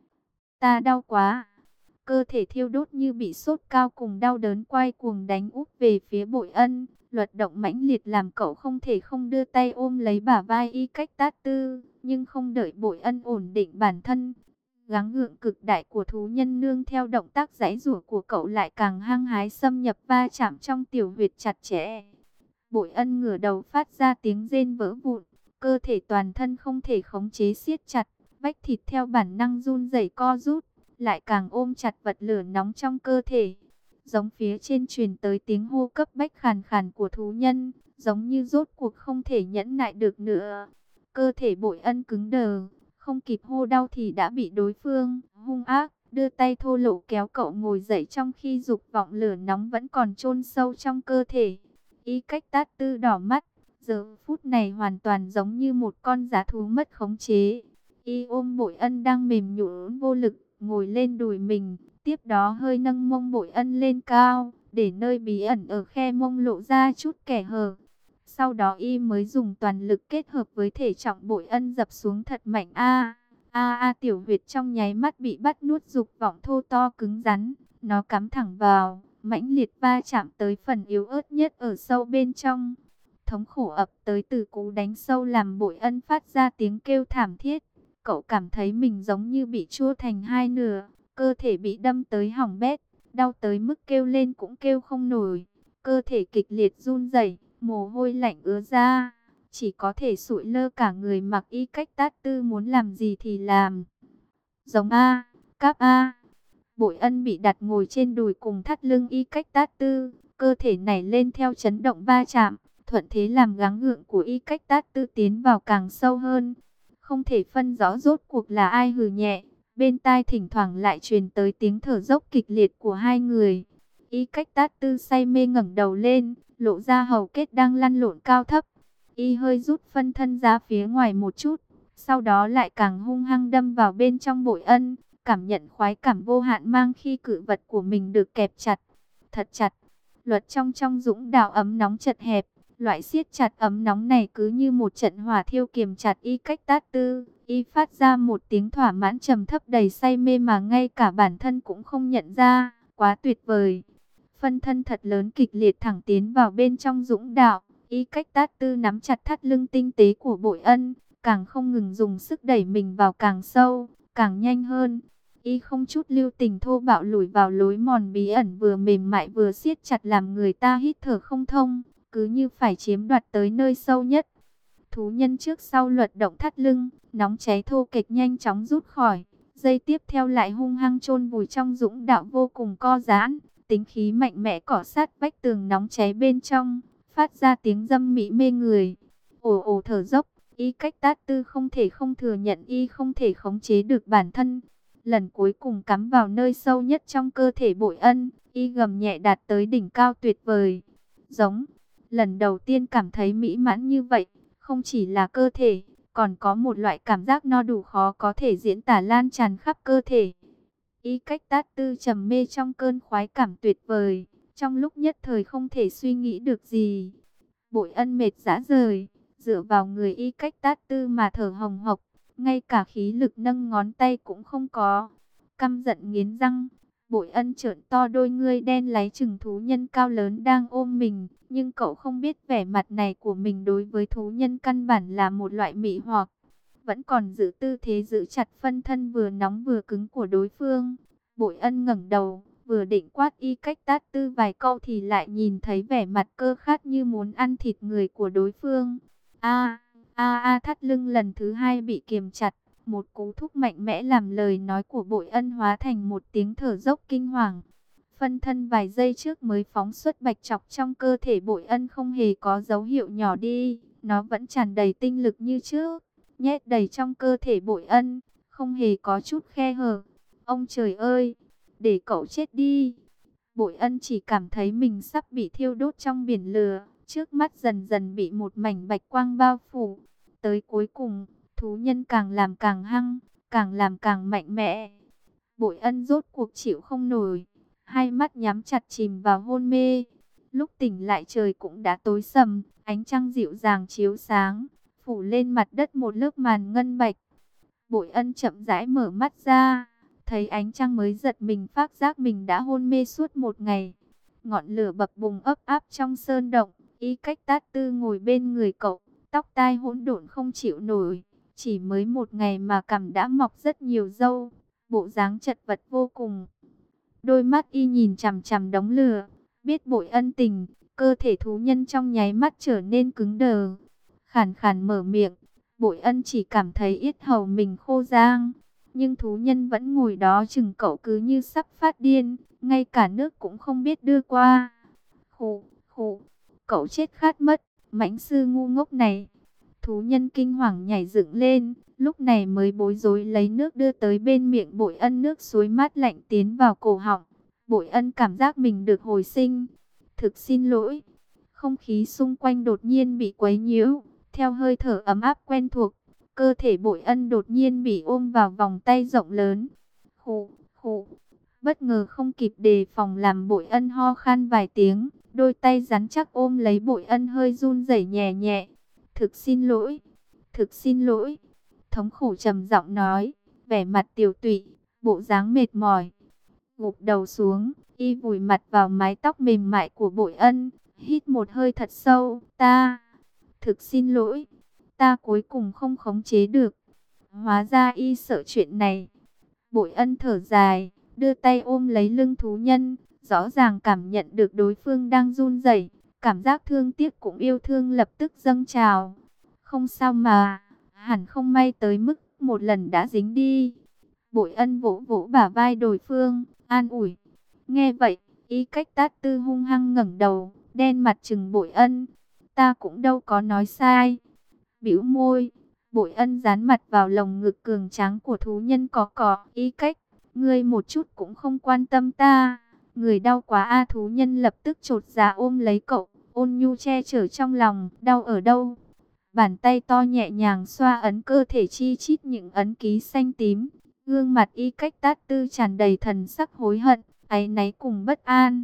Ta đau quá. Cơ thể thiêu đốt như bị sốt cao cùng đau đớn quay cuồng đánh úp về phía Bội Ân. Luật động mãnh liệt làm cậu không thể không đưa tay ôm lấy bả vai Y Cách Tát Tư, nhưng không đợi Bội Ân ổn định bản thân. Gắng gượng cực đại của thú nhân nương theo động tác giãy giụa của cậu lại càng hăng hái xâm nhập va chạm trong tiểu huyệt chặt chẽ. Bội Ân ngửa đầu phát ra tiếng rên vỡ vụn, cơ thể toàn thân không thể khống chế siết chặt, bách thịt theo bản năng run rẩy co rút, lại càng ôm chặt vật lửa nóng trong cơ thể. Giống phía trên truyền tới tiếng hô cấp bách khàn khàn của thú nhân, giống như rốt cuộc không thể nhẫn nại được nữa. Cơ thể Bội Ân cứng đờ, không kịp hô đau thì đã bị đối phương hung ác đưa tay thô lỗ kéo cậu ngồi dậy, trong khi dục vọng lửa nóng vẫn còn chôn sâu trong cơ thể. Y Cách Tát Tư đỏ mắt, giờ phút này hoàn toàn giống như một con dã thú mất khống chế. Y ôm Bội Ân đang mềm nhũn vô lực, ngồi lên đùi mình, tiếp đó hơi nâng mông Bội Ân lên cao, để nơi bí ẩn ở khe mông lộ ra chút kẻ hở. Sau đó Y mới dùng toàn lực kết hợp với thể trọng Bội Ân dập xuống thật mạnh. A a a tiểu huyệt trong nháy mắt bị bắt nuốt dục vọng thô to cứng rắn, nó cắm thẳng vào, mãnh liệt va chạm tới phần yếu ớt nhất ở sâu bên trong. Thống khổ ập tới từ cú đánh sâu làm Bội Ân phát ra tiếng kêu thảm thiết. Cậu cảm thấy mình giống như bị chua thành hai nửa, cơ thể bị đâm tới hỏng bét, đau tới mức kêu lên cũng kêu không nổi. Cơ thể kịch liệt run rẩy, mồ hôi lạnh ứa ra, chỉ có thể sụi lơ cả người, mặc Y Cách Tát Tư muốn làm gì thì làm. Giống A, cáp A. Bội Ân bị đặt ngồi trên đùi cùng thắt lưng Y Cách Tát Tư, cơ thể nảy lên theo chấn động va chạm, thuận thế làm gắng gượng của Y Cách Tát Tư tiến vào càng sâu hơn. Không thể phân rõ rốt cuộc là ai hừ nhẹ, bên tai thỉnh thoảng lại truyền tới tiếng thở dốc kịch liệt của hai người. Y Cách Tát Tư say mê ngẩng đầu lên, lộ ra hầu kết đang lăn lộn cao thấp. Y hơi rút phân thân ra phía ngoài một chút, sau đó lại càng hung hăng đâm vào bên trong Bội Ân, cảm nhận khoái cảm vô hạn mang khi cự vật của mình được kẹp chặt, thật chặt. Luật trong trong dũng đạo ấm nóng chật hẹp, loại siết chặt ấm nóng này cứ như một trận hỏa thiêu kiềm chặt Y Cách Tát Tư. Y phát ra một tiếng thỏa mãn trầm thấp đầy say mê mà ngay cả bản thân cũng không nhận ra, quá tuyệt vời. Phân thân thật lớn kịch liệt thẳng tiến vào bên trong dũng đạo. Y Cách Tát Tư nắm chặt thắt lưng tinh tế của Bội Ân, càng không ngừng dùng sức đẩy mình vào càng sâu, càng nhanh hơn. Y không chút lưu tình thô bạo lùi vào lối mòn bí ẩn vừa mềm mại vừa siết chặt làm người ta hít thở không thông, cứ như phải chiếm đoạt tới nơi sâu nhất. Thú nhân trước sau luật động thắt lưng, nóng cháy thô kịch nhanh chóng rút khỏi, giây tiếp theo lại hung hăng chôn vùi trong dũng đạo vô cùng co giãn, tính khí mạnh mẽ cỏ sát vách tường nóng cháy bên trong, phát ra tiếng dâm mỹ mê người. Ồ ồ thở dốc, Y Cách Tát Tư không thể không thừa nhận Y không thể khống chế được bản thân. Lần cuối cùng cắm vào nơi sâu nhất trong cơ thể Bội Ân, Y gầm nhẹ đạt tới đỉnh cao tuyệt vời. Giống, lần đầu tiên cảm thấy mỹ mãn như vậy, không chỉ là cơ thể, còn có một loại cảm giác no đủ khó có thể diễn tả lan tràn khắp cơ thể. Y Cách Tát Tư trầm mê trong cơn khoái cảm tuyệt vời, trong lúc nhất thời không thể suy nghĩ được gì. Bội Ân mệt rã rời, dựa vào người Y Cách Tát Tư mà thở hồng hộc, ngay cả khí lực nâng ngón tay cũng không có. Căm giận nghiến răng, Bội Ân trợn to đôi ngươi đen láy chừng thú nhân cao lớn đang ôm mình, nhưng cậu không biết vẻ mặt này của mình đối với thú nhân căn bản là một loại mị hoặc. Vẫn còn giữ tư thế giữ chặt phân thân vừa nóng vừa cứng của đối phương. Bội Ân ngẩng đầu, vừa định quát Y Cách Tát Tư vài câu thì lại nhìn thấy vẻ mặt cơ khát như muốn ăn thịt người của đối phương. A a a thắt lưng lần thứ hai bị kiềm chặt, một cú thúc mạnh mẽ làm lời nói của Bội Ân hóa thành một tiếng thở dốc kinh hoàng. Phân thân vài giây trước mới phóng xuất bạch trọc trong cơ thể Bội Ân không hề có dấu hiệu nhỏ đi, nó vẫn tràn đầy tinh lực như trước, nhét đầy trong cơ thể Bội Ân, không hề có chút khe hở. Ông trời ơi, để cậu chết đi. Bội Ân chỉ cảm thấy mình sắp bị thiêu đốt trong biển lửa, trước mắt dần dần bị một mảnh bạch quang bao phủ. Tới cuối cùng, thú nhân càng làm càng hăng, càng làm càng mạnh mẽ. Bội Ân rốt cuộc chịu không nổi, hai mắt nhắm chặt chìm vào hôn mê. Lúc tỉnh lại trời cũng đã tối sầm, ánh trăng dịu dàng chiếu sáng, phủ lên mặt đất một lớp màn ngân bạch. Bội Ân chậm rãi mở mắt ra, thấy ánh trăng mới giật mình phát giác mình đã hôn mê suốt một ngày. Ngọn lửa bập bùng ấp áp trong sơn động, Y Cách Tát Tư ngồi bên người cậu, tóc tai hỗn độn không chịu nổi. Chỉ mới một ngày mà cằm đã mọc rất nhiều râu, bộ dáng chật vật vô cùng. Đôi mắt y nhìn chằm chằm đống lửa, biết Bội Ân tình, cơ thể thú nhân trong nháy mắt trở nên cứng đờ. Khàn khàn mở miệng, Bội Ân chỉ cảm thấy yết hầu mình khô rang, nhưng thú nhân vẫn ngồi đó chừng cậu cứ như sắp phát điên, ngay cả nước cũng không biết đưa qua. Khụ, khụ, cậu chết khát mất, mãnh sư ngu ngốc này. Thú nhân kinh hoàng nhảy dựng lên, lúc này mới bối rối lấy nước đưa tới bên miệng Bội Ân, nước suối mát lạnh tiến vào cổ họng. Bội Ân cảm giác mình được hồi sinh. Thực xin lỗi. Không khí xung quanh đột nhiên bị quấy nhiễu, theo hơi thở ấm áp quen thuộc, cơ thể Bội Ân đột nhiên bị ôm vào vòng tay rộng lớn. Khụ, khụ. Bất ngờ không kịp đề phòng làm Bội Ân ho khan vài tiếng, đôi tay rắn chắc ôm lấy Bội Ân hơi run rẩy nhẹ nhẹ. Thực xin lỗi, thực xin lỗi. Thống khổ trầm giọng nói, vẻ mặt tiều tụy, bộ dáng mệt mỏi. Gục đầu xuống, y vùi mặt vào mái tóc mềm mại của Bội Ân, hít một hơi thật sâu. Ta, thực xin lỗi, ta cuối cùng không khống chế được. Hóa ra y sợ chuyện này. Bội Ân thở dài, đưa tay ôm lấy lưng thú nhân, rõ ràng cảm nhận được đối phương đang run rẩy, cảm giác thương tiếc cũng yêu thương lập tức dâng trào. Không sao mà, hẳn không may tới mức một lần đã dính đi. Bội Ân vỗ vỗ bả vai đối phương, an ủi. Nghe vậy, Y Cách Tát Tư hung hăng ngẩng đầu, đen mặt trừng Bội Ân. Ta cũng đâu có nói sai. Bĩu môi, Bội Ân dán mặt vào lồng ngực cường tráng của thú nhân cỏ cỏ. Y Cách, ngươi một chút cũng không quan tâm ta. Người đau quá a. Thú nhân lập tức chột dạ ôm lấy cậu, ôn nhu che chở trong lòng. Đau ở đâu? Bàn tay to nhẹ nhàng xoa ấn cơ thể chi chít những ấn ký xanh tím. Gương mặt Y Cách Tát Tư tràn đầy thần sắc hối hận, áy náy cùng bất an.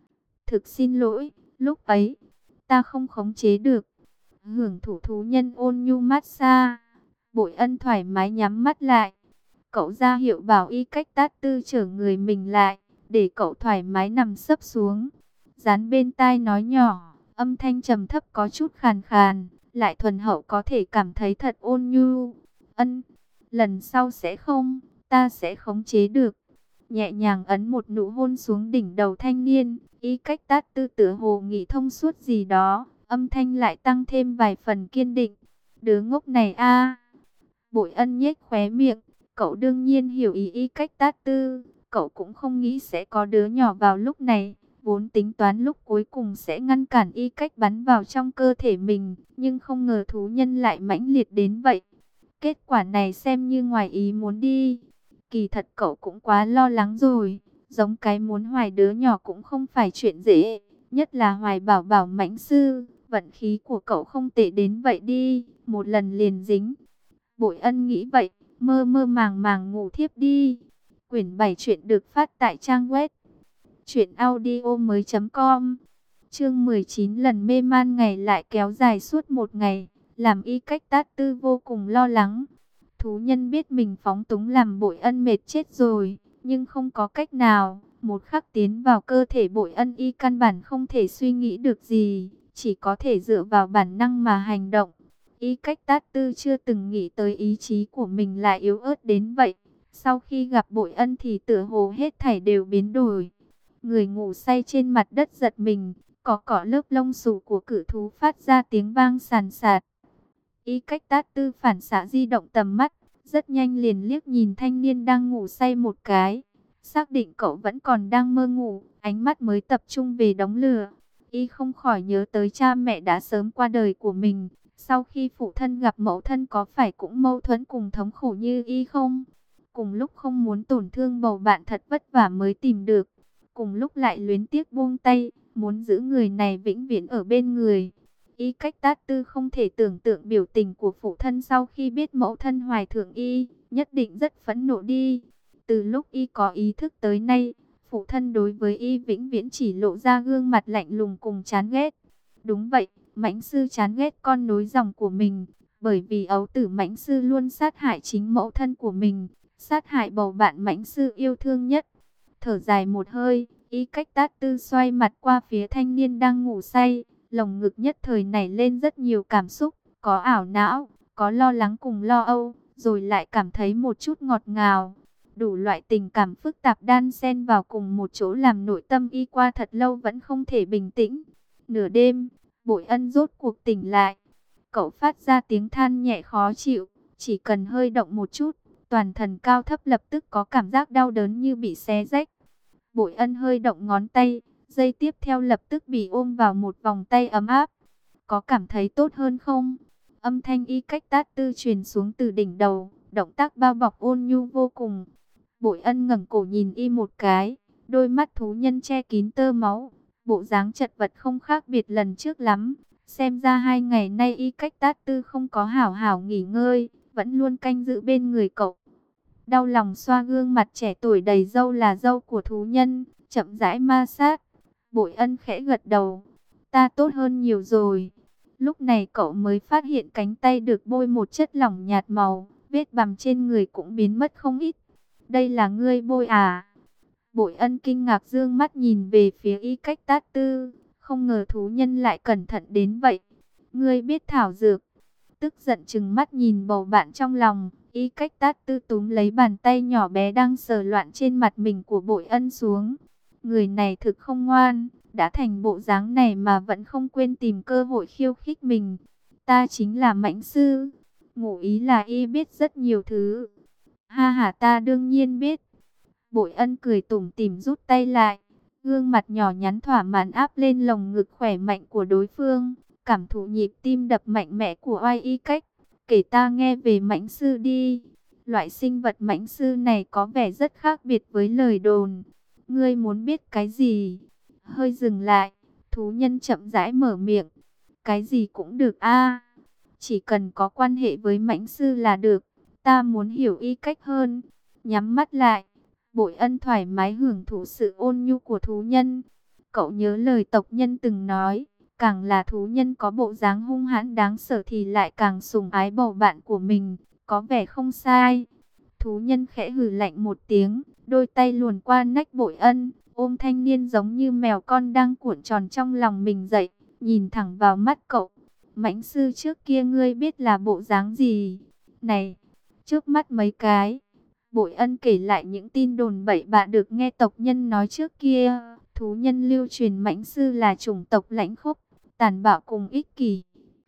Thực xin lỗi, lúc ấy, ta không khống chế được. Hưởng thụ thú nhân ôn nhu mát xa. Bội Ân thoải mái nhắm mắt lại. Cậu ra hiệu bảo Y Cách Tát Tư trở người mình lại, để cậu thoải mái nằm sấp xuống. Dán bên tai nói nhỏ, âm thanh trầm thấp có chút khàn khàn, lại thuần hậu có thể cảm thấy thật ôn nhu. Ân, lần sau sẽ không, ta sẽ khống chế được. Nhẹ nhàng ấn một nụ hôn xuống đỉnh đầu thanh niên, Y Cách Tát Tư tựa hồ nghĩ thông suốt gì đó, âm thanh lại tăng thêm vài phần kiên định. Đứa ngốc này a. Bội Ân nhếch khóe miệng, cậu đương nhiên hiểu ý Y Cách Tát Tư, cậu cũng không nghĩ sẽ có đứa nhỏ vào lúc này, vốn tính toán lúc cuối cùng sẽ ngăn cản Y Cách bắn vào trong cơ thể mình, nhưng không ngờ thú nhân lại mãnh liệt đến vậy. Kết quả này xem như ngoài ý muốn đi. Kỳ thật cậu cũng quá lo lắng rồi, giống cái muốn hoài đứa nhỏ cũng không phải chuyện dễ, nhất là hoài bảo bảo mãnh sư, vận khí của cậu không tệ đến vậy đi, một lần liền dính. Bội Ân nghĩ vậy, mơ mơ màng màng ngủ thiếp đi. Quyển bảy truyện được phát tại trang web truyện audio mới chấm com. Chương mười chín, lần mê man ngày lại kéo dài suốt một ngày, làm Y Cách Tát Tư vô cùng lo lắng. Thú nhân biết mình phóng túng làm Bội Ân mệt chết rồi, nhưng không có cách nào. Một khắc tiến vào cơ thể Bội Ân, y căn bản không thể suy nghĩ được gì, chỉ có thể dựa vào bản năng mà hành động. Y Cách Tát Tư chưa từng nghĩ tới ý chí của mình lại yếu ớt đến vậy. Sau khi gặp Bội Ân thì tựa hồ hết thảy đều biến đổi. Người ngủ say trên mặt đất giật mình, có cỏ lớp lông xù của cự thú phát ra tiếng vang sàn sạt. Y Cách Tát Tư phản xạ di động tầm mắt, rất nhanh liền liếc nhìn thanh niên đang ngủ say một cái. Xác định cậu vẫn còn đang mơ ngủ, ánh mắt mới tập trung về đống lửa. Y không khỏi nhớ tới cha mẹ đã sớm qua đời của mình. Sau khi phụ thân gặp mẫu thân có phải cũng mâu thuẫn cùng thống khổ như Y không? Cùng lúc không muốn tổn thương bầu bạn thật vất vả mới tìm được. Cùng lúc lại luyến tiếc buông tay, muốn giữ người này vĩnh viễn ở bên người. Y Cách Tát Tư không thể tưởng tượng biểu tình của phụ thân sau khi biết mẫu thân hoài thượng Y, nhất định rất phẫn nộ đi. Từ lúc Y có ý thức tới nay, Phụ thân đối với y vĩnh viễn chỉ lộ ra gương mặt lạnh lùng cùng chán ghét. Đúng vậy, Mãnh Sư chán ghét con nối dòng của mình, bởi vì ấu tử Mãnh Sư luôn sát hại chính mẫu thân của mình, sát hại bầu bạn Mãnh Sư yêu thương nhất. Thở dài một hơi, Y Cách Tát Tư xoay mặt qua phía thanh niên đang ngủ say, lồng ngực nhất thời nảy lên rất nhiều cảm xúc, có ảo não, có lo lắng cùng lo âu, rồi lại cảm thấy một chút ngọt ngào. Đủ loại tình cảm phức tạp đan xen vào cùng một chỗ làm nội tâm Y qua thật lâu vẫn không thể bình tĩnh. Nửa đêm, Bội Ân rốt cuộc tỉnh lại. Cậu phát ra tiếng than nhẹ khó chịu, chỉ cần hơi động một chút, toàn thân cao thấp lập tức có cảm giác đau đớn như bị xé rách. Bội Ân hơi động ngón tay, giây tiếp theo lập tức bị ôm vào một vòng tay ấm áp. Có cảm thấy tốt hơn không? Âm thanh Y Cách Tát Tư truyền xuống từ đỉnh đầu, động tác bao bọc ôn nhu vô cùng. Bội Ân ngẩng cổ nhìn Y một cái, đôi mắt thú nhân che kín tơ máu, bộ dáng chật vật không khác biệt lần trước lắm. Xem ra hai ngày nay Y Cách Tát Tư không có hảo hảo nghỉ ngơi, vẫn luôn canh giữ bên người cậu. Đau lòng xoa gương mặt trẻ tuổi đầy râu là râu của thú nhân, chậm rãi ma sát. Bội Ân khẽ gật đầu, ta tốt hơn nhiều rồi. Lúc này cậu mới phát hiện cánh tay được bôi một chất lỏng nhạt màu, vết bầm trên người cũng biến mất không ít. Đây là ngươi bôi à? Bội Ân kinh ngạc dương mắt nhìn về phía Y Cách Tát Tư, không ngờ thú nhân lại cẩn thận đến vậy. Ngươi biết thảo dược? Tức giận trừng mắt nhìn bầu bạn trong lòng, Y Cách Tát Tư túm lấy bàn tay nhỏ bé đang sờ loạn trên mặt mình của Bội Ân xuống. Người này thực không ngoan, đã thành bộ dáng này mà vẫn không quên tìm cơ hội khiêu khích mình. Ta chính là Mãnh Sư. Ngụ ý là Y biết rất nhiều thứ. Ha ha, ta đương nhiên biết. Bội Ân cười tủm tỉm rút tay lại, gương mặt nhỏ nhắn thỏa mãn áp lên lồng ngực khỏe mạnh của đối phương, cảm thụ nhịp tim đập mạnh mẽ của oai Y Cách. Kể ta nghe về Mãnh Sư đi. Loại sinh vật Mãnh Sư này có vẻ rất khác biệt với lời đồn. Ngươi muốn biết cái gì? Hơi dừng lại, thú nhân chậm rãi mở miệng. Cái gì cũng được a, chỉ cần có quan hệ với Mãnh Sư là được. Ta muốn hiểu Y Cách hơn. Nhắm mắt lại, Bội Ân thoải mái hưởng thụ sự ôn nhu của thú nhân. Cậu nhớ lời tộc nhân từng nói, càng là thú nhân có bộ dáng hung hãn đáng sợ thì lại càng sủng ái bầu bạn của mình, có vẻ không sai. Thú nhân khẽ hừ lạnh một tiếng, đôi tay luồn qua nách Bội Ân, ôm thanh niên giống như mèo con đang cuộn tròn trong lòng mình dậy, nhìn thẳng vào mắt cậu. Mãnh Sư trước kia ngươi biết là bộ dáng gì? Này, trước mắt mấy cái. Bội Ân kể lại những tin đồn bậy bạ được nghe tộc nhân nói trước kia. Thú nhân lưu truyền Mãnh Sư là chủng tộc lãnh khốc, tàn bạo cùng ích kỷ.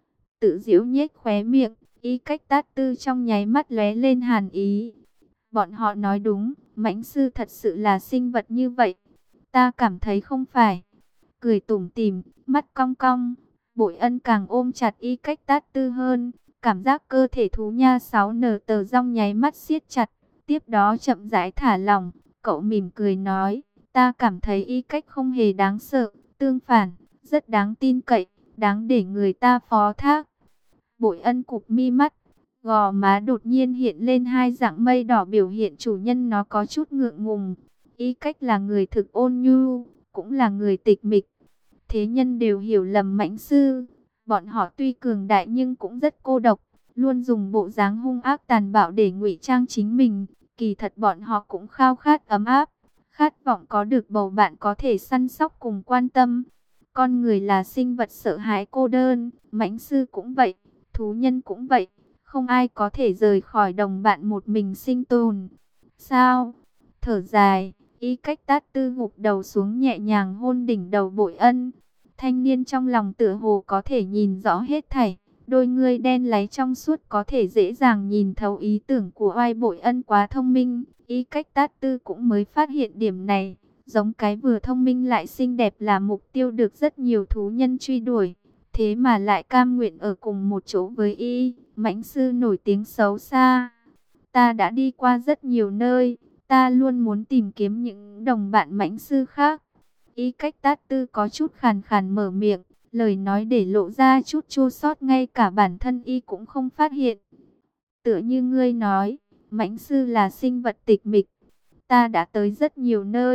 Tự giễu nhếch khóe miệng, Y Cách Tát Tư trong nháy mắt lóe lên hàn ý. Bọn họ nói đúng, Mãnh Sư thật sự là sinh vật như vậy. Ta cảm thấy không phải. Cười tủm tỉm, mắt cong cong, Bội Ân càng ôm chặt Y Cách Tát Tư hơn. Cảm giác cơ thể thú nha sáu nở tờ rong nháy mắt siết chặt. Tiếp đó chậm rãi thả lỏng, cậu mỉm cười nói, ta cảm thấy Y Cách không hề đáng sợ, tương phản, rất đáng tin cậy, đáng để người ta phó thác. Bội Ân cụp mi mắt, gò má đột nhiên hiện lên hai dạng mây đỏ biểu hiện chủ nhân nó có chút ngượng ngùng. Y Cách là người thực ôn nhu, cũng là người tịch mịch. Thế nhân đều hiểu lầm Mãnh Sư, bọn họ tuy cường đại nhưng cũng rất cô độc, luôn dùng bộ dáng hung ác tàn bạo để ngụy trang chính mình. Kỳ thật bọn họ cũng khao khát ấm áp, khát vọng có được bầu bạn có thể săn sóc cùng quan tâm. Con người là sinh vật sợ hãi cô đơn, Mãnh Sư cũng vậy, thú nhân cũng vậy. Không ai có thể rời khỏi đồng bạn một mình sinh tồn. Sao? Thở dài, Y Cách Tát Tư gục đầu xuống nhẹ nhàng hôn đỉnh đầu Bội Ân. Thanh niên trong lòng tựa hồ có thể nhìn rõ hết thảy. Đôi ngươi đen láy trong suốt có thể dễ dàng nhìn thấu ý tưởng của oai Bội Ân quá thông minh. Y Cách Tát Tư cũng mới phát hiện điểm này. Giống cái vừa thông minh lại xinh đẹp là mục tiêu được rất nhiều thú nhân truy đuổi. Thế mà lại cam nguyện ở cùng một chỗ với Y. Mãnh Sư nổi tiếng xấu xa. Ta đã đi qua rất nhiều nơi. Ta luôn muốn tìm kiếm những đồng bạn Mãnh Sư khác. Y Cách Tát Tư có chút khàn khàn mở miệng. Lời nói để lộ ra chút chua xót ngay cả bản thân Y cũng không phát hiện. Tựa như ngươi nói, Mãnh Sư là sinh vật tịch mịch. Ta đã tới rất nhiều nơi,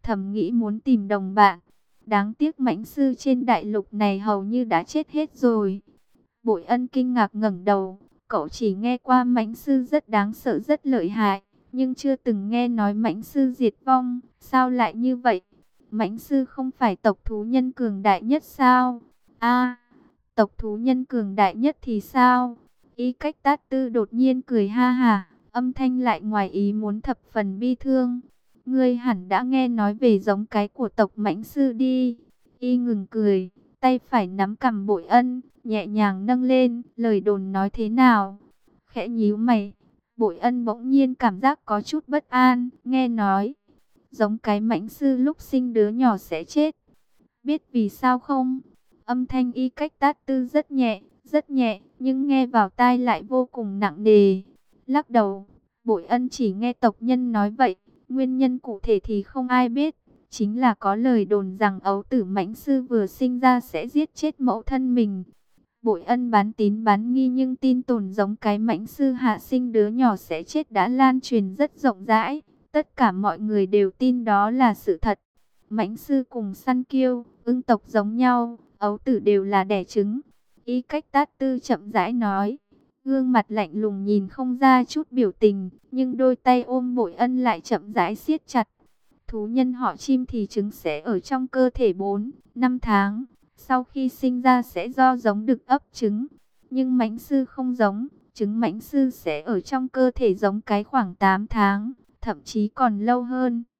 thầm nghĩ muốn tìm đồng bạn. Đáng tiếc mãnh sư trên đại lục này hầu như đã chết hết rồi. Bội Ân kinh ngạc ngẩng đầu, cậu chỉ nghe qua mãnh sư rất đáng sợ rất lợi hại, nhưng chưa từng nghe nói mãnh sư diệt vong, sao lại như vậy? Mãnh sư không phải tộc thú nhân cường đại nhất sao? A, tộc thú nhân cường đại nhất thì sao? Y Cách Tát Tư đột nhiên cười ha hả, âm thanh lại ngoài ý muốn thập phần bi thương. Ngươi hẳn đã nghe nói về giống cái của tộc mãnh sư đi. Y ngừng cười, tay phải nắm cằm Bội Ân, nhẹ nhàng nâng lên, lời đồn nói thế nào? Khẽ nhíu mày, Bội Ân bỗng nhiên cảm giác có chút bất an, nghe nói, giống cái mãnh sư lúc sinh đứa nhỏ sẽ chết. Biết vì sao không? Âm thanh Y Cách Tát Tư rất nhẹ, rất nhẹ, nhưng nghe vào tai lại vô cùng nặng nề. Lắc đầu, Bội Ân chỉ nghe tộc nhân nói vậy, nguyên nhân cụ thể thì không ai biết. Chính là có lời đồn rằng ấu tử mãnh sư vừa sinh ra sẽ giết chết mẫu thân mình. Bội Ân bán tín bán nghi, nhưng tin tồn giống cái mãnh sư hạ sinh đứa nhỏ sẽ chết đã lan truyền rất rộng rãi. Tất cả mọi người đều tin đó là sự thật. Mãnh sư cùng săn kiêu, ưng tộc giống nhau, ấu tử đều là đẻ trứng. Y Cách Tát Tư chậm rãi nói, gương mặt lạnh lùng nhìn không ra chút biểu tình, nhưng đôi tay ôm Bội Ân lại chậm rãi siết chặt. Thú nhân họ chim thì trứng sẽ ở trong cơ thể bốn, năm tháng, sau khi sinh ra sẽ do giống đực ấp trứng. Nhưng mãnh sư không giống, trứng mãnh sư sẽ ở trong cơ thể giống cái khoảng tám tháng, thậm chí còn lâu hơn.